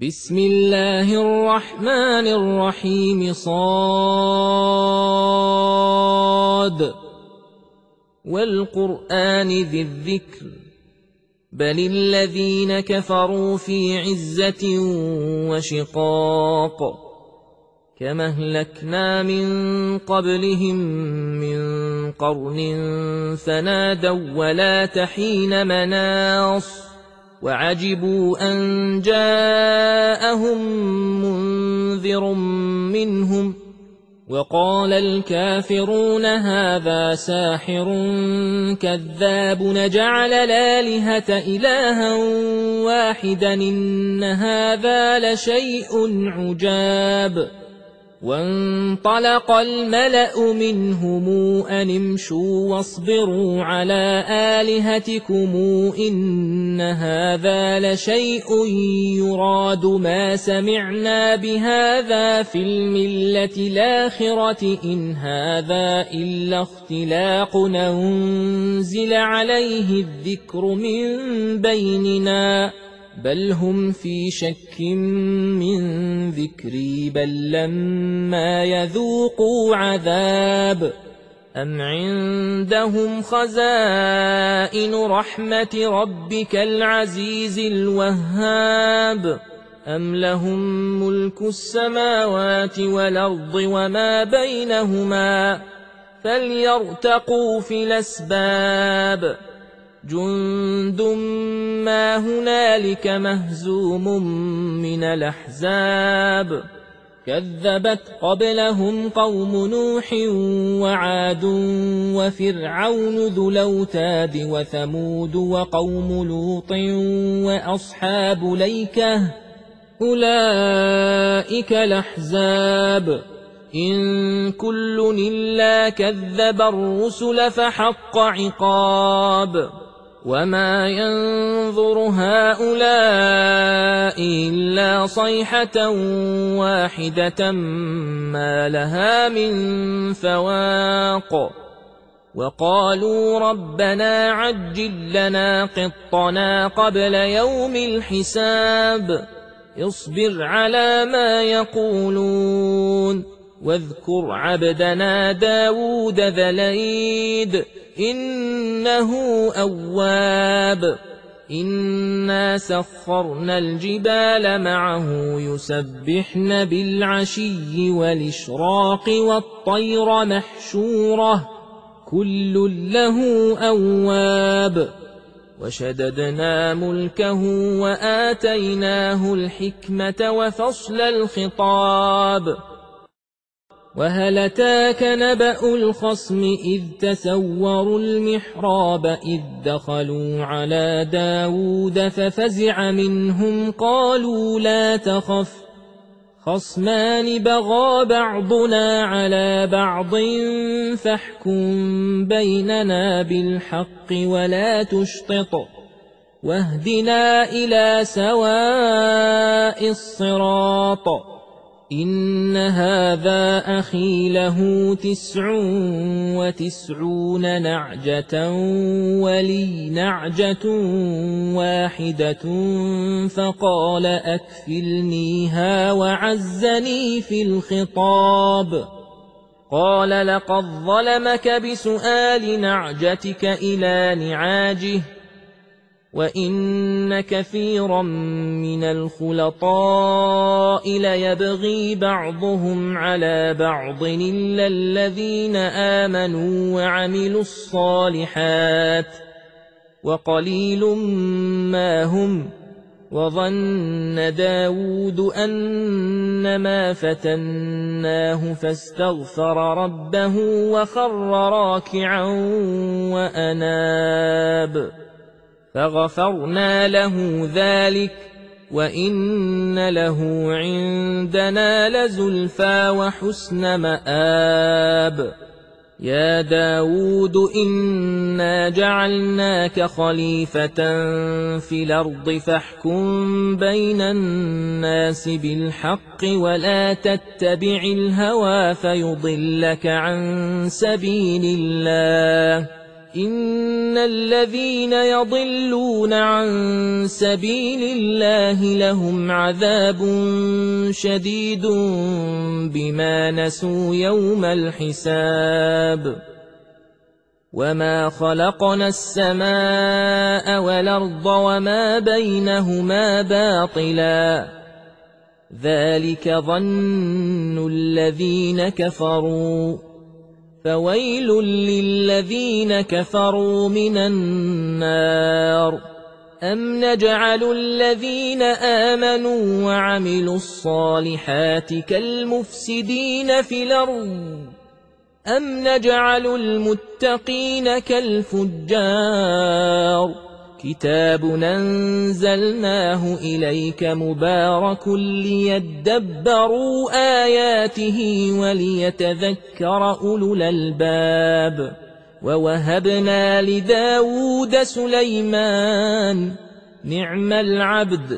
بسم الله الرحمن الرحيم صاد والقرآن ذي الذكر بل الذين كفروا في عزة وشقاق كما أهلكنا من قبلهم من قرن فنادوا ولا تحين مناص وعجبوا أن جاءهم منذر منهم وقال الكافرون هذا ساحر كذاب نجعل الآلهة إلها واحدا إن هذا لشيء عجاب وانطلق الملأ منهم أن امشوا واصبروا على آلهتكم إن هذا لشيء يراد ما سمعنا بهذا في الملة الآخرة إن هذا إلا اختلاق أنزل عليه الذكر من بيننا بل هم في شك من ذكري بل لما يذوقوا عذاب أم عندهم خزائن رحمة ربك العزيز الوهاب أم لهم ملك السماوات والأرض وما بينهما فليرتقوا في الأسباب جند ما هنالك مهزوم من الأحزاب كذبت قبلهم قوم نوح وعاد وفرعون ذو الأوتاد وثمود وقوم لوط وأصحاب الأيكة أولئك الأحزاب إن كل إلا كذب الرسل فحق عقاب وما ينظر هؤلاء إلا صيحة واحدة ما لها من فواق وقالوا ربنا عجل لنا قطنا قبل يوم الحساب اصبر على ما يقولون واذكر عبدنا داود ذا الأيد إنه أواب إنا سخرنا الجبال معه يسبحن بالعشي والإشراق والطير محشورة كل له أواب وشددنا ملكه وآتيناه الحكمة وفصل الخطاب وهل أتاك نبأ الخصم إذ تسوروا المحراب إذ دخلوا على داود ففزع منهم قالوا لا تخف خصمان بغى بعضنا على بعض فاحكم بيننا بالحق ولا تشطط واهدنا إلى سواء الصراط إن هذا أخي له 99 نعجة ولي نعجة واحدة فقال أكفلنيها وعزني في الخطاب قال لقد ظلمك بسؤال نعجتك إلى نعاجه وإن كثيرا من الخلطاء ليبغي بعضهم على بعض إلا الذين آمنوا وعملوا الصالحات وقليل ما هم وظن داود أنما فتناه فاستغفر ربه وخر راكعا وأناب فغفرنا له ذلك وإن له عندنا لزلفى وحسن مآب يا داود إنا جعلناك خليفة في الأرض فاحكم بين الناس بالحق ولا تتبع الهوى فيضلك عن سبيل الله إن الذين يضلون عن سبيل الله لهم عذاب شديد بما نسوا يوم الحساب وما خلقنا السماء والأرض وما بينهما باطلا ذلك ظن الذين كفروا فويل للذين كفروا من النار أم نجعل الذين آمنوا وعملوا الصالحات كالمفسدين في الأرض أم نجعل المتقين كالفجار كتاب أنزلناه إليك مبارك ليدبروا آياته وليتذكر أولو الألباب ووهبنا لداود سليمان نعم العبد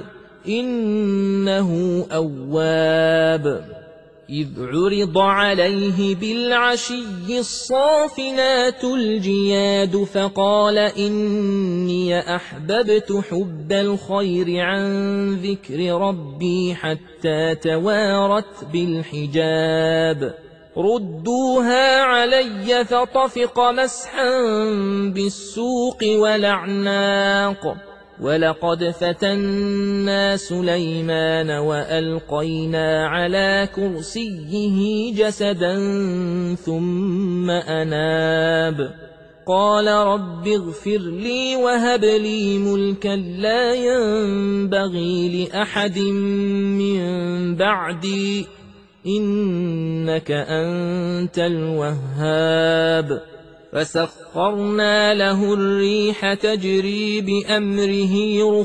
إنه أواب إذ عرض عليه بالعشي الصافنات الجياد فقال إني أحببت حب الخير عن ذكر ربي حتى توارت بالحجاب ردوها علي فطفق مسحا بالسوق والأعناق ولقد فتنا سليمان وألقينا على كرسيه جسدا ثم أناب قال رب اغفر لي وهب لي ملكا لا ينبغي لأحد من بعدي إنك أنت الوهاب فسخرنا له الريح تجري بأمره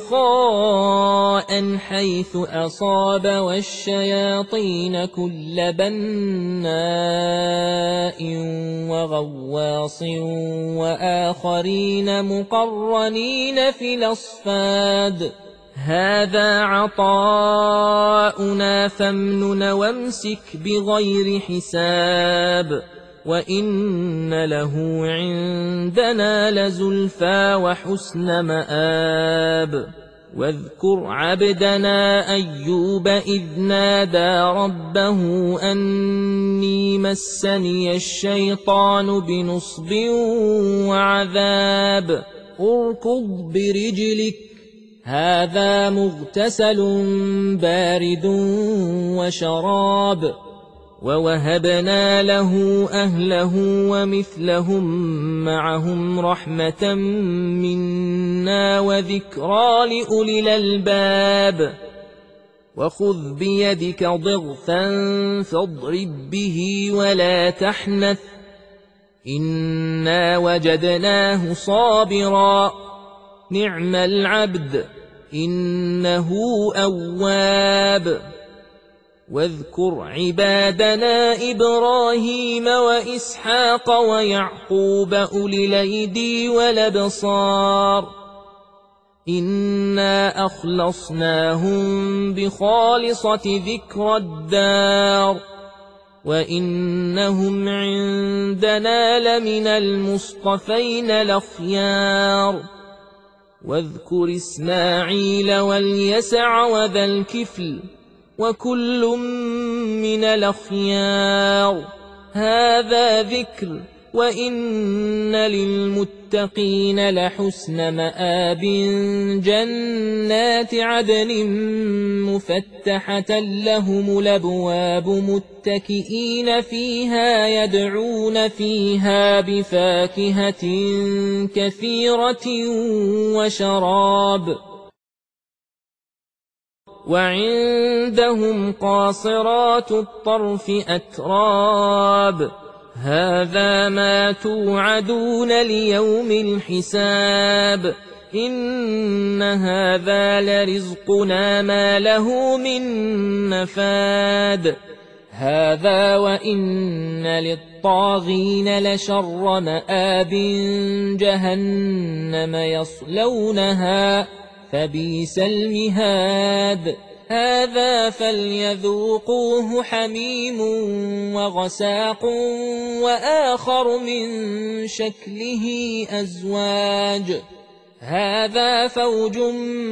رخاء حيث أصاب والشياطين كل بناء وغواص وآخرين مقرنين في الأصفاد هذا عطاؤنا فامنن وامسك بغير حساب وإن له عندنا لزلفى وحسن مآب واذكر عبدنا أيوب إذ نادى ربه أني مسني الشيطان بنصب وعذاب اركض برجلك هذا مغتسل بارد وشراب ووهبنا له أهله ومثلهم معهم رحمة منا وذكرى لأولي الألباب وخذ بيدك ضغثا فاضرب به ولا تحنث إنا وجدناه صابرا نعم العبد إنه أواب واذكر عبادنا إبراهيم وإسحاق ويعقوب أولي الأيدي والأبصار إنا أخلصناهم بخالصة ذكر الدار وإنهم عندنا لمن المصطفين الأخيار واذكر إسماعيل واليسع وذا الكفل وكل من الأخيار هذا ذكر وإن للمتقين لحسن مآب جنات عدن مفتحة لهم الأبواب متكئين فيها يدعون فيها بفاكهة كثيرة وشراب وعندهم قاصرات الطرف أتراب هذا ما توعدون ليوم الحساب إن هذا لرزقنا ما له من نفاد هذا وإن للطاغين لشر مآب جهنم يصلونها فبئس المهاد هذا فليذوقوه حميم وغساق وآخر من شكله أزواج هذا فوج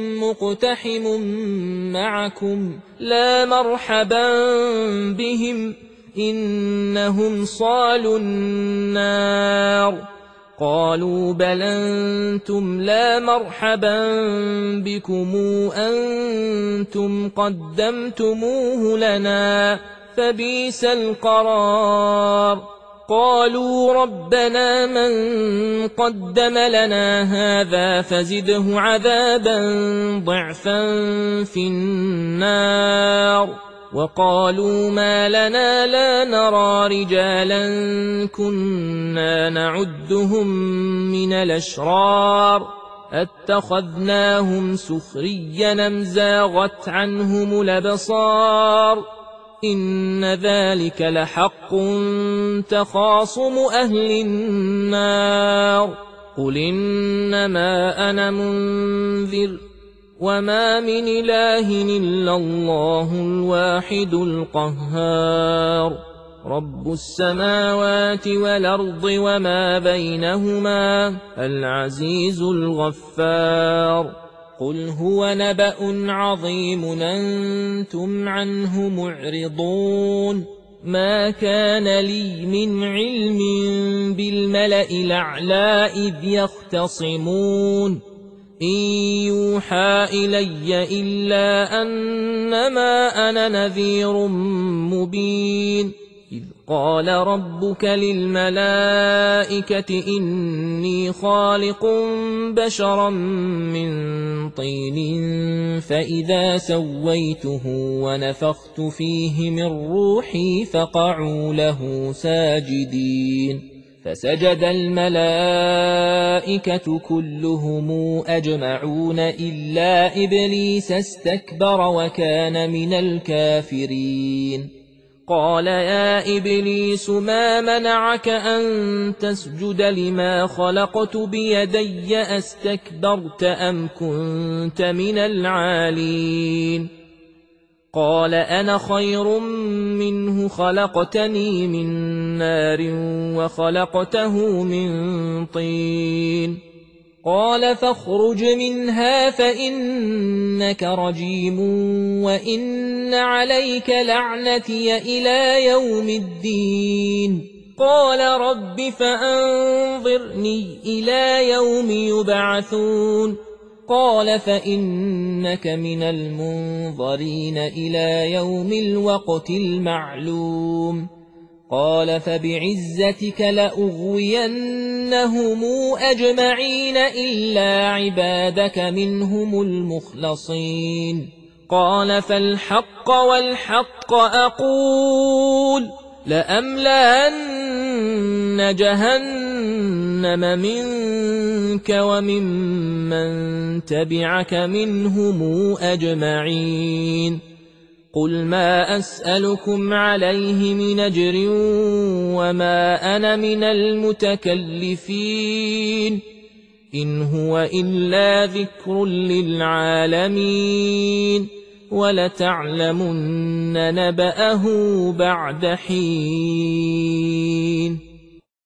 مقتحم معكم لا مرحبا بهم إنهم صالوا النار قالوا بل أنتم لا مرحبا بكم أنتم قدمتموه لنا فبئس القرار قالوا ربنا من قدم لنا هذا فزده عذابا ضعفا في النار وقالوا ما لنا لا نرى رجالا كنا نعدهم من الأشرار اتخذناهم سخريا أم زاغت عنهم الأبصار إن ذلك لحق تخاصم أهل النار قل إنما أنا منذر وما من إله إلا الله الواحد القهار رب السماوات والأرض وما بينهما العزيز الغفار قل هو نبأ عظيم أنتم عنه معرضون ما كان لي من علم بالملأ الأعلى إذ يختصمون إن يوحى إلي إلا أنما أنا نذير مبين إذ قال ربك للملائكة إني خالق بشرا من طين فإذا سويته ونفخت فيه من روحي فقعوا له ساجدين فسجد الملائكة كلهم أجمعون إلا إبليس استكبر وكان من الكافرين قال يا إبليس ما منعك أن تسجد لما خلقت بيدي أستكبرت أم كنت من العالين قال أنا خير منه خلقتني من نار وخلقته من طين قال فاخرج منها فإنك رجيم وإن عليك لعنتي إلى يوم الدين قال رب فأنظرني إلى يوم يبعثون قال فإنك من المنظرين إلى يوم الوقت المعلوم قال فبعزتك لأغوينهم أجمعين إلا عبادك منهم المخلصين قال فالحق والحق أقول لأملأن جهنم منك وممن تبعك منهم أجمعين قل ما أسألكم عليه من أجر وما أنا من المتكلفين إن هو إلا ذكر للعالمين ولتعلمن نبأه بعد حين